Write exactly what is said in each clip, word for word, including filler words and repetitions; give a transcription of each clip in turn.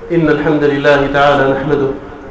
إن الحمد لله تعالى نحمده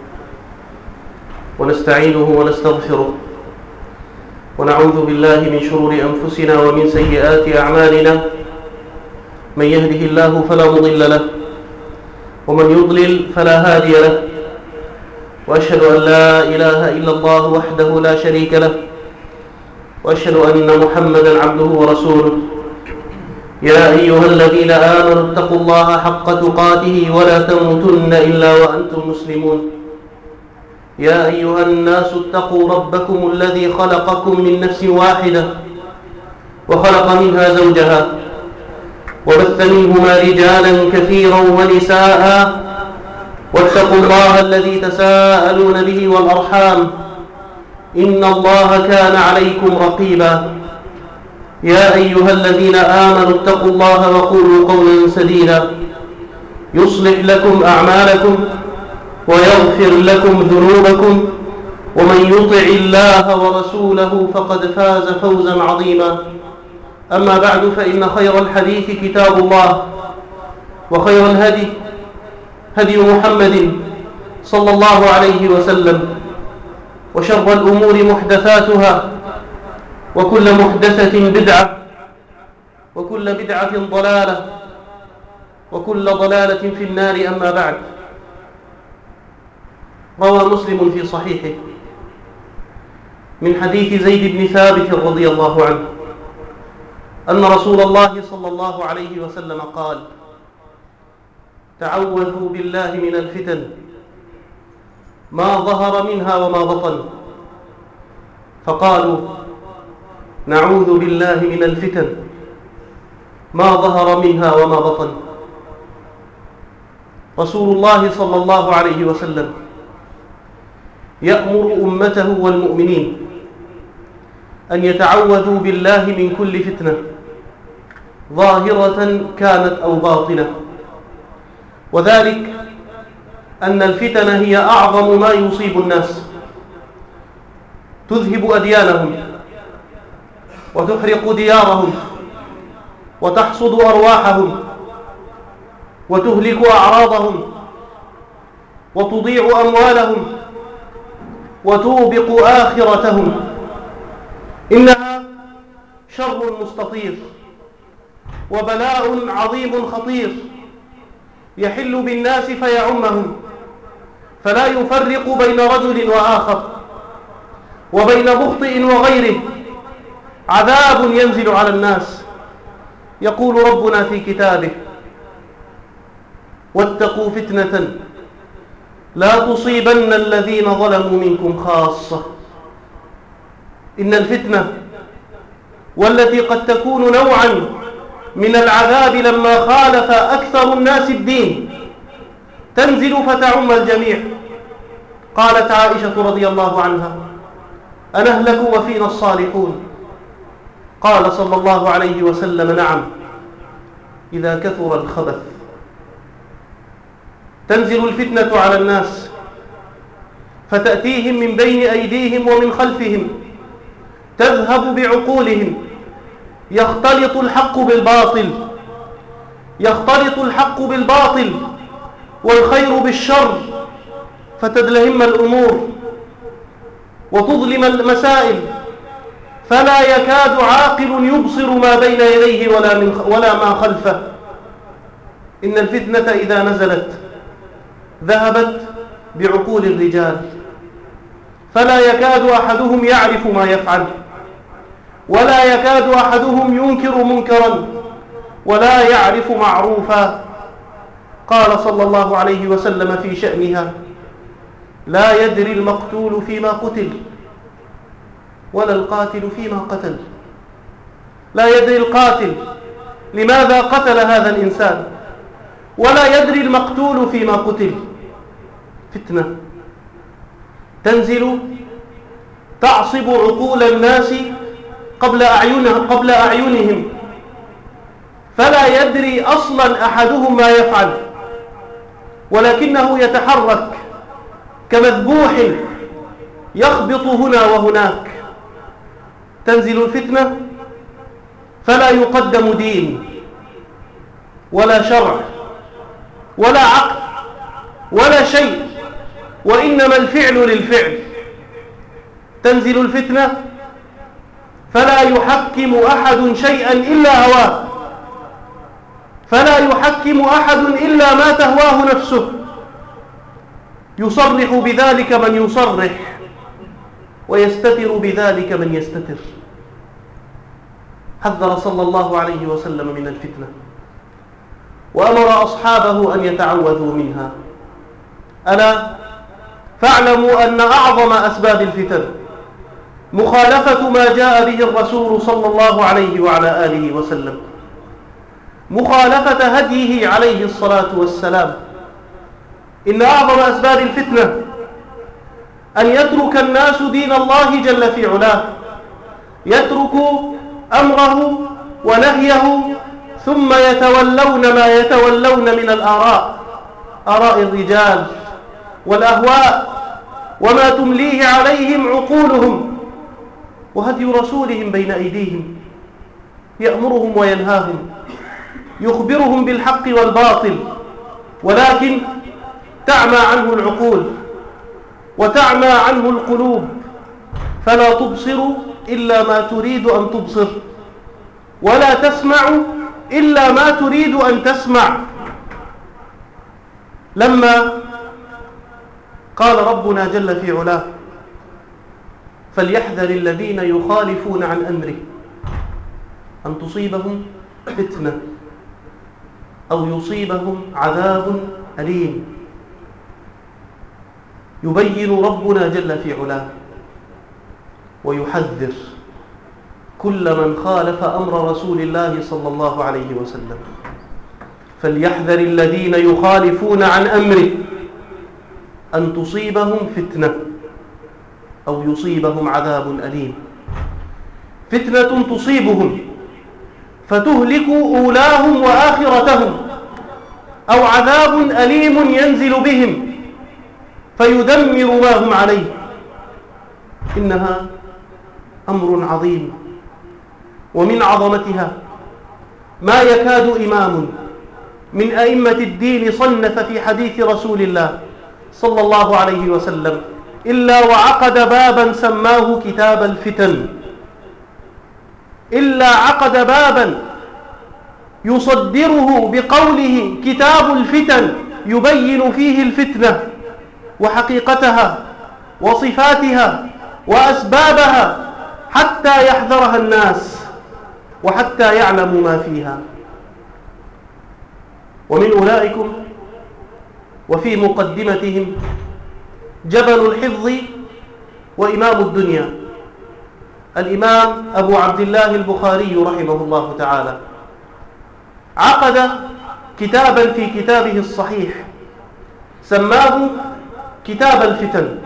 ونستعينه ونستغفره ونعوذ بالله من شرور أنفسنا ومن سيئات أعمالنا. من يهده الله فلا مضل له ومن يضلل فلا هادي له، وأشهد أن لا إله إلا الله وحده لا شريك له، وأشهد أن محمدا عبده ورسوله. يا أيها الذين آمنوا اتقوا الله حق تقاته ولا تموتن إلا وأنتم مسلمون. يا أيها الناس اتقوا ربكم الذي خلقكم من نفس واحدة وخلق منها زوجها وبث منهما رجالا كثيرا ونساء، واتقوا الله الذي تساءلون به والأرحام إن الله كان عليكم رقيبا. يا أيها الذين آمنوا اتقوا الله وقولوا قولا سديدا يصلح لكم أعمالكم ويغفر لكم ذنوبكم، ومن يطع الله ورسوله فقد فاز فوزا عظيما. أما بعد، فإن خير الحديث كتاب الله، وخير الهدي هدي محمد صلى الله عليه وسلم، وشر الأمور محدثاتها، وكل محدثة بدعة، وكل بدعة ضلالة، وكل ضلالة في النار. أما بعد، روى مسلم في صحيحه من حديث زيد بن ثابت رضي الله عنه أن رسول الله صلى الله عليه وسلم قال: تعوذوا بالله من الفتن ما ظهر منها وما بطن. فقالوا: نعوذ بالله من الفتن ما ظهر منها وما بطن. رسول الله صلى الله عليه وسلم يأمر أمته والمؤمنين أن يتعوذوا بالله من كل فتنة ظاهرة كانت أو باطنة، وذلك أن الفتن هي أعظم ما يصيب الناس، تذهب أديانهم وتحرق ديارهم وتحصد أرواحهم وتهلك أعراضهم وتضيع أموالهم وتوبق آخرتهم. إنها شر مستطير وبلاء عظيم خطير يحل بالناس فيعمهم، فلا يفرق بين رجل وآخر وبين مخطئ وغيره. عذاب ينزل على الناس. يقول ربنا في كتابه: واتقوا فتنة لا تصيبن الذين ظلموا منكم خاصة. إن الفتنة، والتي قد تكون نوعا من العذاب لما خالف أكثر الناس الدين، تنزل فتعم الجميع. قالت عائشة رضي الله عنها: أنهلك وفينا الصالحون؟ قال صلى الله عليه وسلم: نعم، إذا كثر الخبث. تنزل الفتنة على الناس فتأتيهم من بين أيديهم ومن خلفهم، تذهب بعقولهم. يختلط الحق بالباطل يختلط الحق بالباطل والخير بالشر، فتدلهم الأمور وتظلم المسائل، فلا يكاد عاقل يبصر ما بين يديه ولا, من ولا ما خلفه. إن الفتنة إذا نزلت ذهبت بعقول الرجال، فلا يكاد أحدهم يعرف ما يفعل، ولا يكاد أحدهم ينكر منكرا، ولا يعرف معروفا. قال صلى الله عليه وسلم في شأنها: لا يدري المقتول فيما قتل ولا القاتل فيما قتل. لا يدري القاتل لماذا قتل هذا الإنسان، ولا يدري المقتول فيما قتل. فتنة تنزل تعصب عقول الناس قبل أعينهم, قبل أعينهم فلا يدري أصلا أحدهم ما يفعل، ولكنه يتحرك كمذبوح يخبط هنا وهناك. تنزل الفتنة فلا يقدم دين ولا شرع ولا عقل ولا شيء، وإنما الفعل للفعل. تنزل الفتنة فلا يحكم أحد شيئا إلا هواه، فلا يحكم أحد إلا ما تهواه نفسه، يصرح بذلك من يصرح، ويستتر بذلك من يستتر. حذر صلى الله عليه وسلم من الفتنة، وأمر أصحابه أن يتعوذوا منها. ألا فاعلموا أن أعظم أسباب الفتن مخالفة ما جاء به الرسول صلى الله عليه وعلى آله وسلم، مخالفة هديه عليه الصلاة والسلام. إن أعظم أسباب الفتنة أن يترك الناس دين الله جل في علاه، يتركوا أمره ونهيه، ثم يتولون ما يتولون من الآراء، آراء الرجال والأهواء، وما تمليه عليهم عقولهم، وهدي رسولهم بين أيديهم يأمرهم وينهاهم، يخبرهم بالحق والباطل، ولكن تعمى عنه العقول وتعمى عنه القلوب، فلا تبصر إلا ما تريد أن تبصر، ولا تسمع إلا ما تريد أن تسمع. لما قال ربنا جل في علاه: فليحذر الذين يخالفون عن أمره أن تصيبهم فتنة أو يصيبهم عذاب أليم. يبين ربنا جل في علاه ويحذر كل من خالف أمر رسول الله صلى الله عليه وسلم. فليحذر الذين يخالفون عن أمره أن تصيبهم فتنة أو يصيبهم عذاب أليم. فتنة تصيبهم فتهلك أولاهم وآخرتهم، أو عذاب أليم ينزل بهم فيدمر ما هم عليه. إنها أمر عظيم، ومن عظمتها ما يكاد إمام من أئمة الدين صنف في حديث رسول الله صلى الله عليه وسلم إلا وعقد بابا سماه كتاب الفتن، إلا عقد بابا يصدره بقوله كتاب الفتن، يبين فيه الفتنة وحقيقتها وصفاتها وأسبابها حتى يحذرها الناس وحتى يعلموا ما فيها. ومن أولئكم وفي مقدمتهم جبل الحفظ وإمام الدنيا الإمام أبو عبد الله البخاري رحمه الله تعالى، عقد كتابا في كتابه الصحيح سماه كتاب الفتن.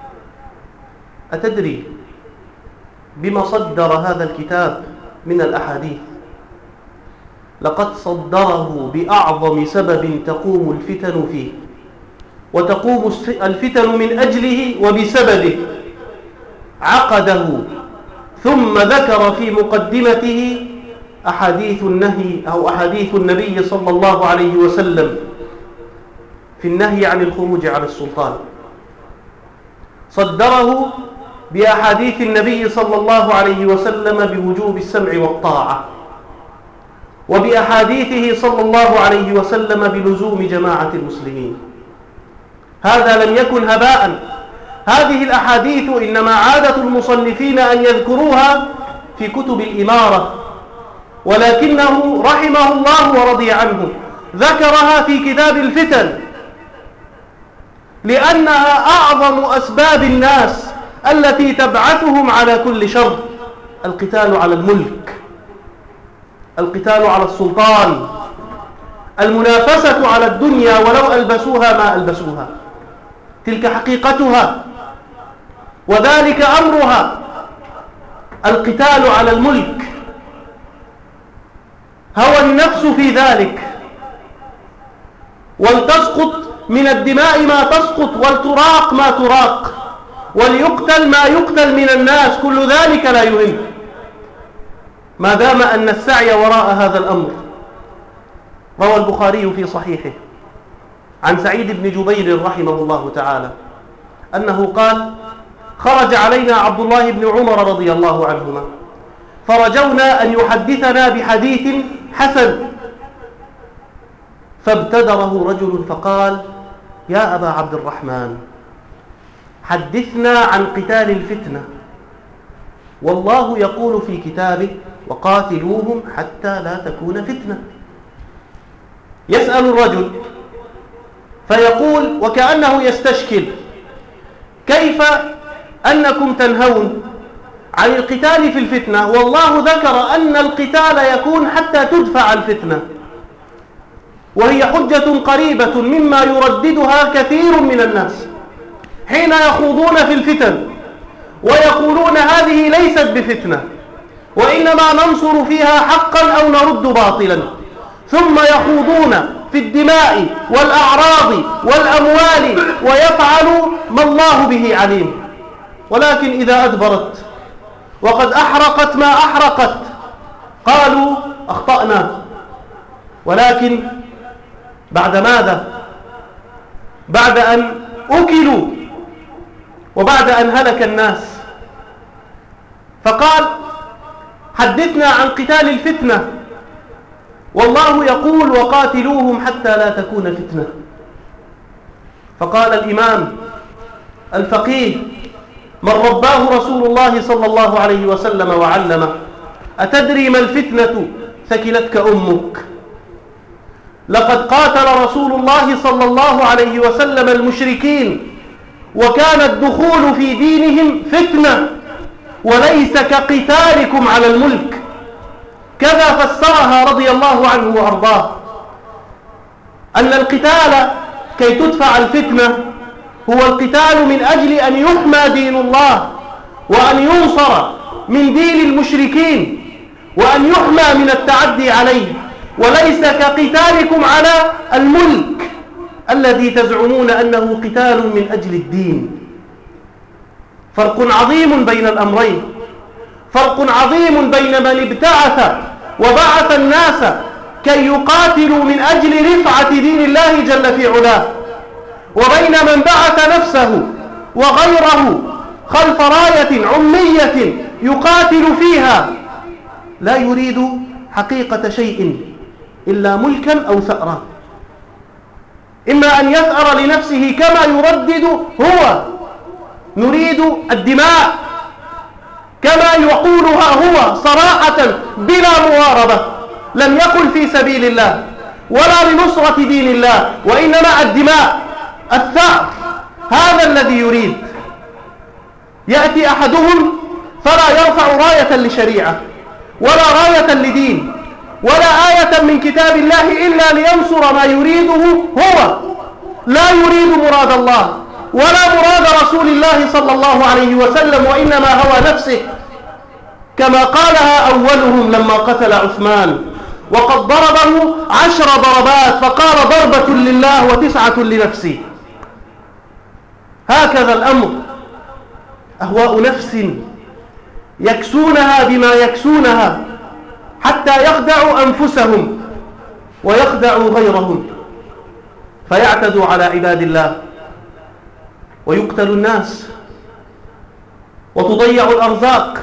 أتدري بما صدر هذا الكتاب من الأحاديث؟ لقد صدره بأعظم سبب تقوم الفتن فيه، وتقوم الفتن من أجله وبسببه. عقده ثم ذكر في مقدمته أحاديث النهي أو أحاديث النبي صلى الله عليه وسلم في النهي عن الخروج على السلطان. صدره بأحاديث النبي صلى الله عليه وسلم بوجوب السمع والطاعة، وبأحاديثه صلى الله عليه وسلم بلزوم جماعة المسلمين. هذا لم يكن هباء، هذه الأحاديث إنما عادة المصنفين أن يذكروها في كتب الإمارة، ولكنه رحمه الله ورضي عنه ذكرها في كتاب الفتن، لأنها أعظم أسباب الناس التي تبعثهم على كل شر. القتال على الملك، القتال على السلطان، المنافسة على الدنيا ولو ألبسوها ما ألبسوها، تلك حقيقتها وذلك أمرها. القتال على الملك، هوى النفس في ذلك، ولتسقط من الدماء ما تسقط، ولتراق ما تراق، وليقتل ما يقتل من الناس، كل ذلك لا يهم ما دام أن السعي وراء هذا الأمر. روى البخاري في صحيحه عن سعيد بن جبير رحمه الله تعالى أنه قال: خرج علينا عبد الله بن عمر رضي الله عنهما فرجونا أن يحدثنا بحديث حسن، فابتدره رجل فقال: يا أبا عبد الرحمن، حدثنا عن قتال الفتنة، والله يقول في كتابه: وقاتلوهم حتى لا تكون فتنة. يسأل الرجل فيقول وكأنه يستشكل: كيف أنكم تنهون عن القتال في الفتنة والله ذكر أن القتال يكون حتى تدفع الفتنة، وهي حجة قريبة مما يرددها كثير من الناس حين يخوضون في الفتن ويقولون هذه ليست بفتنة وإنما ننصر فيها حقا أو نرد باطلا، ثم يخوضون في الدماء والأعراض والأموال ويفعلوا ما الله به عليم. ولكن إذا أدبرت وقد أحرقت ما أحرقت قالوا: أخطأنا. ولكن بعد ماذا؟ بعد أن أكلوا وبعد أن هلك الناس. فقال: حدثنا عن قتال الفتنة، والله يقول: وقاتلوهم حتى لا تكون فتنة. فقال الإمام الفقيه من رباه رسول الله صلى الله عليه وسلم وعلمه: أتدري ما الفتنة؟ ثكلتك أمك. لقد قاتل رسول الله صلى الله عليه وسلم المشركين، وكان الدخول في دينهم فتنة وليس كقتالكم على الملك. كذا فسرها رضي الله عنه وأرضاه، أن القتال كي تدفع الفتنة هو القتال من أجل أن يحمى دين الله وأن ينصر من دين المشركين وأن يحمى من التعدي عليه، وليس كقتالكم على الملك الذي تزعمون أنه قتال من أجل الدين. فرق عظيم بين الأمرين، فرق عظيم بين من ابتعث وبعث الناس كي يقاتلوا من أجل رفعة دين الله جل في علاه، وبين من بعث نفسه وغيره خلف راية عمية يقاتل فيها لا يريد حقيقة شيء إلا ملكا أو ثأرا، إما أن يثأر لنفسه كما يردد هو: نريد الدماء، كما يقولها هو صراحة بلا مواربة، لم يقل في سبيل الله ولا لنصرة دين الله، وإنما الدماء، الثأر، هذا الذي يريد. يأتي أحدهم فلا يرفع راية لشريعة ولا راية لدين ولا آية من كتاب الله إلا لينصر ما يريده هو، لا يريد مراد الله ولا مراد رسول الله صلى الله عليه وسلم، وإنما هوى نفسه، كما قالها أولهم لما قتل عثمان وقد ضربه عشر ضربات فقال: ضربة لله وتسعة لنفسي. هكذا الأمر، أهواء نفس يكسونها بما يكسونها حتى يخدعوا أنفسهم ويخدعوا غيرهم فيعتدوا على عباد الله ويقتل الناس وتضيع الأرزاق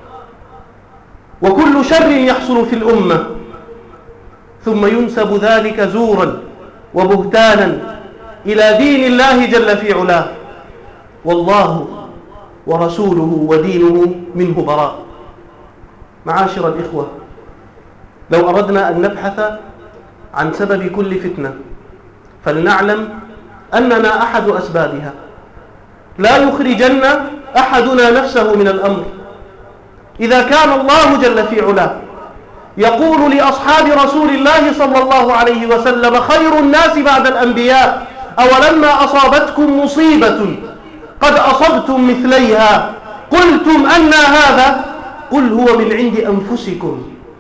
وكل شر يحصل في الأمة، ثم ينسب ذلك زورا وبهتانا إلى دين الله جل في علاه، والله ورسوله ودينه منه براء. معاشر الإخوة، لو أردنا أن نبحث عن سبب كل فتنة فلنعلم أننا أحد أسبابها، لا يخرجن أحدنا نفسه من الأمر. إذا كان الله جل في علاه يقول لأصحاب رسول الله صلى الله عليه وسلم: خير الناس بعد الأنبياء، أولما أصابتكم مصيبة قد أصبتم مثليها قلتم أنى هذا، قل هو من عند أنفسكم.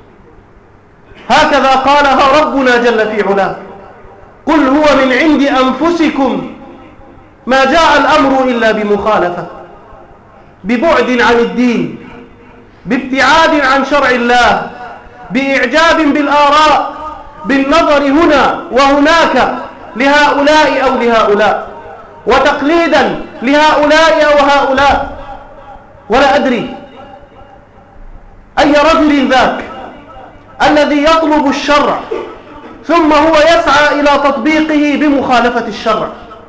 هكذا قالها ربنا جل في علاه: قل هو من عند أنفسكم. ما جاء الأمر إلا بمخالفة، ببعد عن الدين، بابتعاد عن شرع الله، بإعجاب بالآراء، بالنظر هنا وهناك لهؤلاء أو لهؤلاء، وتقليدا لهؤلاء أو هؤلاء، ولا أدري أي رجل ذاك الذي يطلب الشرع ثم هو يسعى إلى تطبيقه بمخالفة الشرع.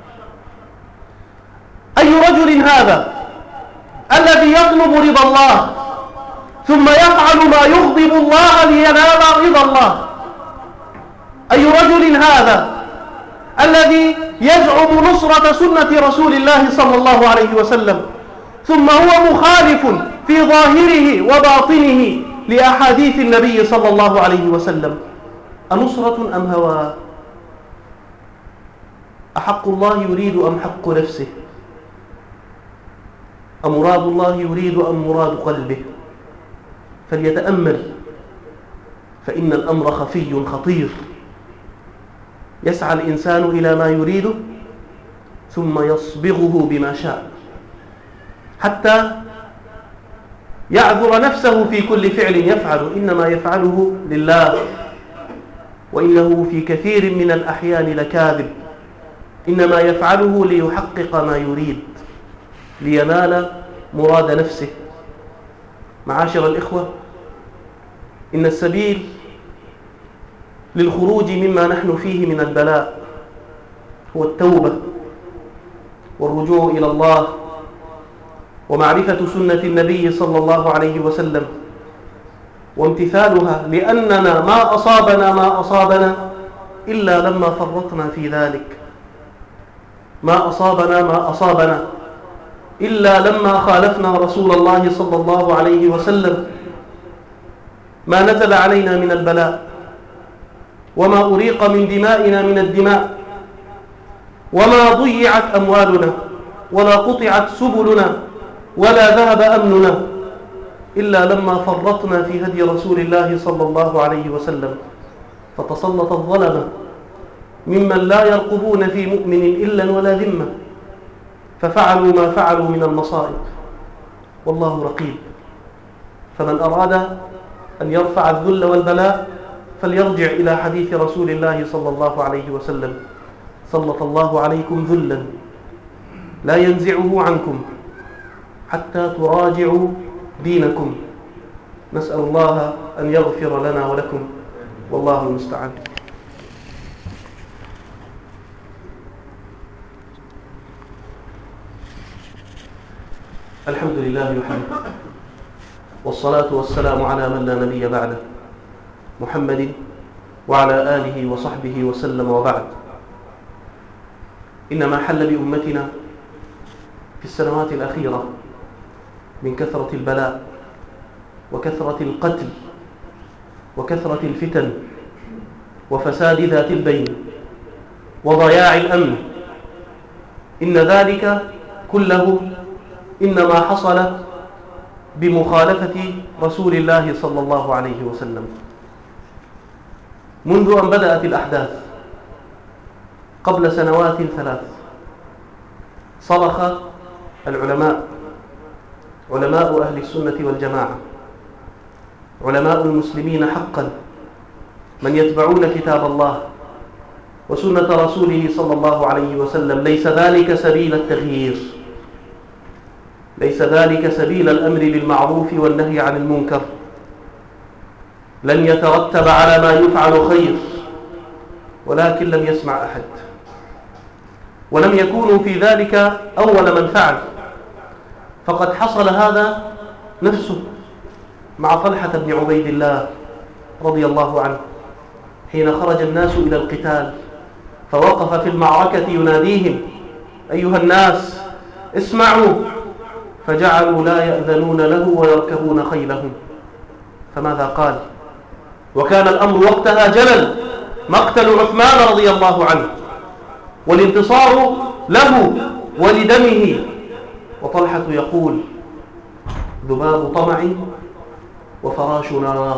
أي رجل هذا الذي يطلب رضا الله ثم يفعل ما يغضب الله لينال رضا الله؟ أي رجل هذا الذي يزعم نصرة سنة رسول الله صلى الله عليه وسلم ثم هو مخالف في ظاهره وباطنه لأحاديث النبي صلى الله عليه وسلم؟ أنصرة أم هوى؟ أحق الله يريد أم حق نفسه؟ أمراد الله يريد أم مراد قلبه؟ فليتأمل، فإن الأمر خفي خطير. يسعى الإنسان إلى ما يريده ثم يصبغه بما شاء حتى يعذر نفسه في كل فعل يفعل، إنما يفعله لله، وإنه في كثير من الأحيان لكاذب، إنما يفعله ليحقق ما يريد، لينال مراد نفسه. معاشر الإخوة، إن السبيل للخروج مما نحن فيه من البلاء هو التوبة والرجوع إلى الله ومعرفة سنة النبي صلى الله عليه وسلم وامتثالها، لأننا ما أصابنا ما أصابنا إلا لما فرطنا في ذلك، ما أصابنا ما أصابنا إلا لما خالفنا رسول الله صلى الله عليه وسلم. ما نزل علينا من البلاء وما أريق من دمائنا من الدماء وما ضيعت أموالنا ولا قطعت سبلنا ولا ذهب أمننا إلا لما فرطنا في هدي رسول الله صلى الله عليه وسلم، فتسلط الظلمة ممن لا يرقبون في مؤمن إلا ولا ذمة، ففعلوا ما فعلوا من المصائب، والله رقيب. فمن أراد أن يرفع الذل والبلاء فليرجع إلى حديث رسول الله صلى الله عليه وسلم: سلط الله عليكم ذلا لا ينزعه عنكم حتى تراجعوا دينكم. نسأل الله أن يغفر لنا ولكم، والله المستعان. الحمد لله وحده، والصلاة والسلام على من لا نبي بعده، محمد وعلى آله وصحبه وسلم، وبعد. إنما حل بأمتنا في السنوات الأخيرة من كثرة البلاء وكثرة القتل وكثرة الفتن وفساد ذات البين وضياع الأمن، إن ذلك كله إنما حصل بمخالفة رسول الله صلى الله عليه وسلم. منذ أن بدأت الأحداث قبل سنوات ثلاث صرخ العلماء، علماء أهل السنة والجماعة، علماء المسلمين حقا، من يتبعون كتاب الله وسنة رسوله صلى الله عليه وسلم: ليس ذلك سبيل التغيير، ليس ذلك سبيل الأمر بالمعروف والنهي عن المنكر، لن يترتب على ما يفعل خير. ولكن لم يسمع أحد، ولم يكونوا في ذلك أول من فعل، فقد حصل هذا نفسه مع طلحة بن عبيد الله رضي الله عنه حين خرج الناس إلى القتال، فوقف في المعركة يناديهم: أيها الناس اسمعوا، فجعلوا لا يأذنون له ويركبون خيلهم. فماذا قال؟ وكان الأمر وقتها جلل، مقتل عثمان رضي الله عنه والانتصار له ولدمه، وطلحة يقول: ذباب طمع وفراش نار.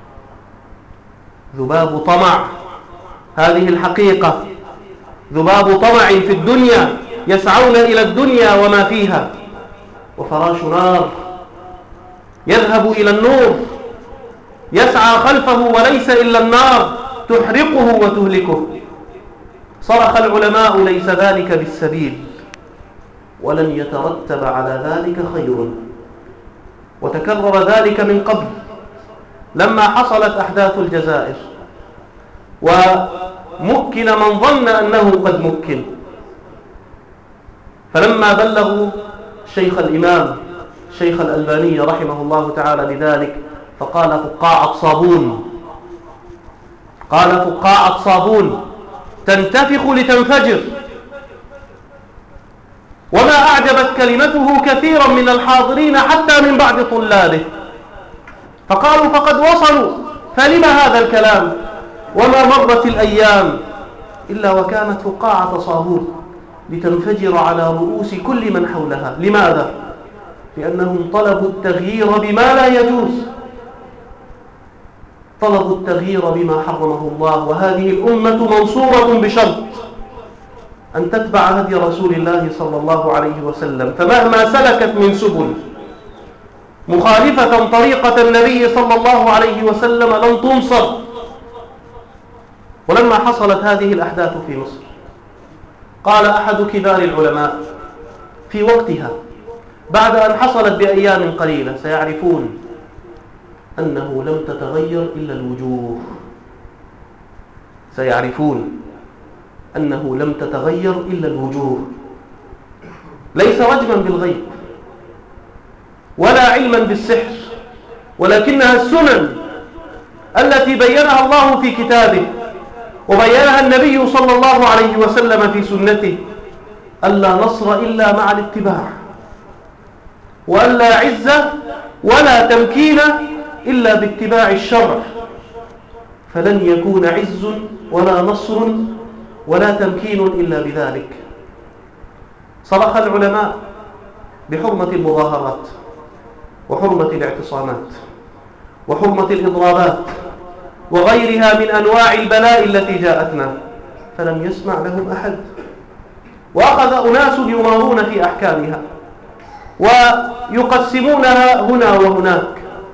ذباب طمع، هذه الحقيقة، ذباب طمع في الدنيا، يسعون إلى الدنيا وما فيها، وفراش نار يذهب إلى النور، يسعى خلفه وليس إلا النار تحرقه وتهلكه. صرخ العلماء: ليس ذلك بالسبيل، ولن يترتب على ذلك خير. وتكرر ذلك من قبل لما حصلت أحداث الجزائر، ومكن من ظن أنه قد مكن، فلما بلغوا شيخ الإمام شيخ الألباني رحمه الله تعالى بذلك، فقال: فقاعة صابون، قال: فقاعة صابون تنتفخ لتنفجر. وما أعجبت كلمته كثيرا من الحاضرين حتى من بعض طلابه، فقالوا: فقد وصلوا، فلما هذا الكلام؟ وما مرت الأيام إلا وكانت فقاعة صابون لتنفجر على رؤوس كل من حولها. لماذا؟ لأنهم طلبوا التغيير بما لا يجوز، طلبوا التغيير بما حرمه الله. وهذه الأمة منصورة بشرط: أن تتبع هدي رسول الله صلى الله عليه وسلم، فمهما سلكت من سبل مخالفة طريقة النبي صلى الله عليه وسلم لن تنصر. ولما حصلت هذه الأحداث في مصر، قال أحد كبار العلماء في وقتها بعد أن حصلت بأيام قليلة: سيعرفون أنه لم تتغير إلا الوجوه، سيعرفون أنه لم تتغير إلا الوجوه. ليس رجما بالغيب ولا علما بالسحر، ولكنها السنن التي بينها الله في كتابه وبينها النبي صلى الله عليه وسلم في سنته: ألا نصر إلا مع الاتباع، وألا عز ولا تمكين إلا باتباع الشرع، فلن يكون عز ولا نصر ولا تمكين إلا بذلك. صرخ العلماء بحرمة المظاهرات، وحرمة الاعتصامات، وحرمة الإضرابات، وغيرها من أنواع البلاء التي جاءتنا، فلم يسمع لهم أحد، وأخذ أناس يمارون في أحكامها ويقسمونها هنا وهناك.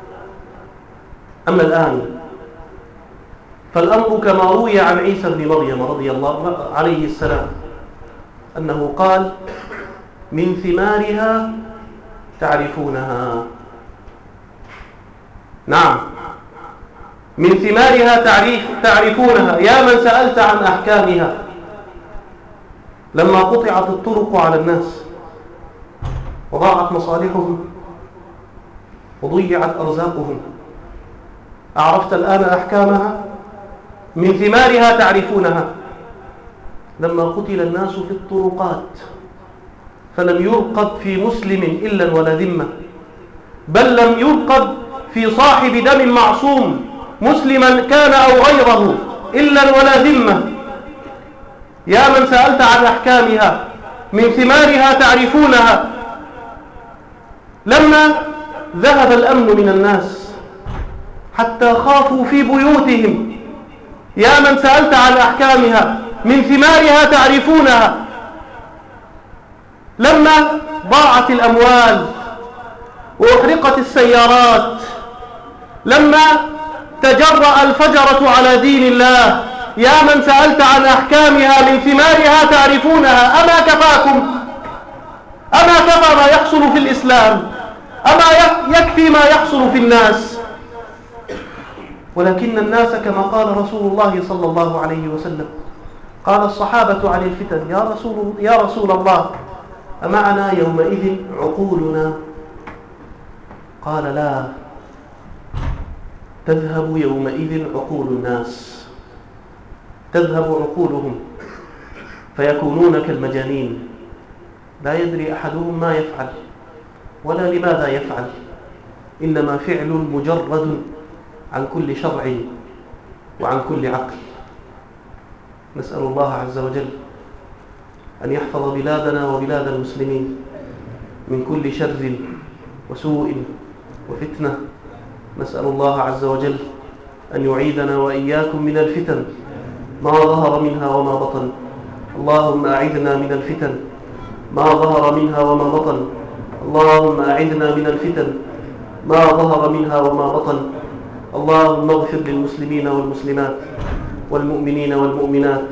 أما الآن فالأمر كما روي عن عيسى بن مريم رضي الله عليه السلام أنه قال: من ثمارها تعرفونها. نعم، من ثمارها تعريف تعرفونها يا من سألت عن أحكامها. لما قطعت الطرق على الناس وضاعت مصالحهم وضيعت أرزاقهم، أعرفت الآن أحكامها؟ من ثمارها تعرفونها. لما قتل الناس في الطرقات فلم يرقب في مسلم إلا ولا ذمة، بل لم يرقب في صاحب دم معصوم مسلما كان أو غيره إلا ولا ذمة. يا من سألت عن أحكامها، من ثمارها تعرفونها. لما ذهب الأمن من الناس حتى خافوا في بيوتهم، يا من سألت عن أحكامها، من ثمارها تعرفونها. لما ضاعت الأموال وأحرقت السيارات، لما تجرأ الفجرة على دين الله، يا من سألت عن أحكامها، من ثمارها تعرفونها. أما كفاكم؟ أما كفى ما يحصل في الإسلام؟ أما يكفي ما يحصل في الناس؟ ولكن الناس كما قال رسول الله صلى الله عليه وسلم، قال الصحابة عن الفتن: يا رسول, يا رسول الله، أمعنا يومئذ عقولنا؟ قال: لا، تذهب يومئذ عقول الناس، تذهب عقولهم فيكونون كالمجانين، لا يدري أحدهم ما يفعل ولا لماذا يفعل، إنما فعل مجرد عن كل شرع وعن كل عقل. نسأل الله عز وجل أن يحفظ بلادنا وبلاد المسلمين من كل شر وسوء وفتنة. نسأل الله عز وجل أن يعيدنا وإياكم من الفتن ما ظهر منها وما بطن. اللهم أعذنا من الفتن ما ظهر منها وما بطن. اللهم أعذنا من الفتن ما ظهر منها وما بطن. اللهم اغفر للمسلمين والمسلمات والمؤمنين والمؤمنات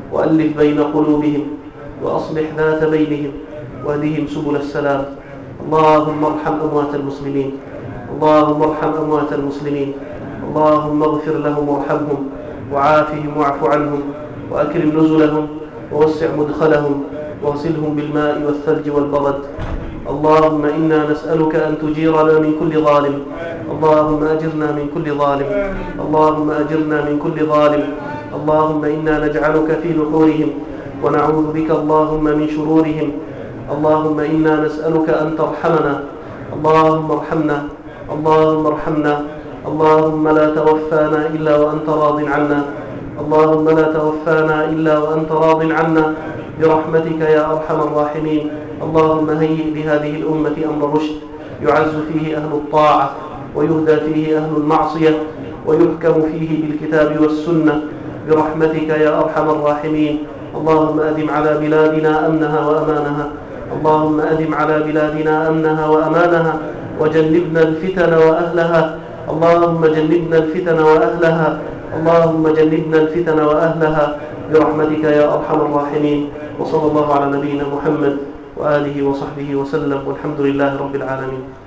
وألف بين قلوبهم وأصلح ذات بينهم واهدهم سبل السلام. اللهم ارحم أموات المسلمين، اللهم ارحم أموات المسلمين، اللهم اغفر لهم وارحمهم وعافهم واعف عنهم وأكرم نزلهم ووسع مدخلهم واغسلهم بالماء والثلج والبرد. اللهم إنا نسألك أن تجيرنا من كل ظالم، اللهم أجرنا من كل ظالم، اللهم أجرنا من كل ظالم. اللهم إنا نجعلك في نحورهم ونعوذ بك اللهم من شرورهم. اللهم إنا نسألك أن ترحمنا، اللهم ارحمنا، اللهم ارحمنا. اللهم لا توفانا إلا وأنت راض عنا، اللهم لا توفانا إلا وأنت راض عنا برحمتك يا أرحم الراحمين. اللهم هيئ بهذه الأمة أمر رشد يعز فيه أهل الطاعة ويهدى فيه أهل المعصية ويحكم فيه بالكتاب والسنة برحمتك يا أرحم الراحمين. اللهم أدم على بلادنا أمنها وأمانها، اللهم أدم على بلادنا أمنها وأمانها وجنبنا الفتن وأهلها، اللهم جنبنا الفتن وأهلها، اللهم جنبنا الفتن وأهلها برحمتك يا أرحم الراحمين. وصلى الله على نبينا محمد وآله وصحبه وسلم، والحمد لله رب العالمين.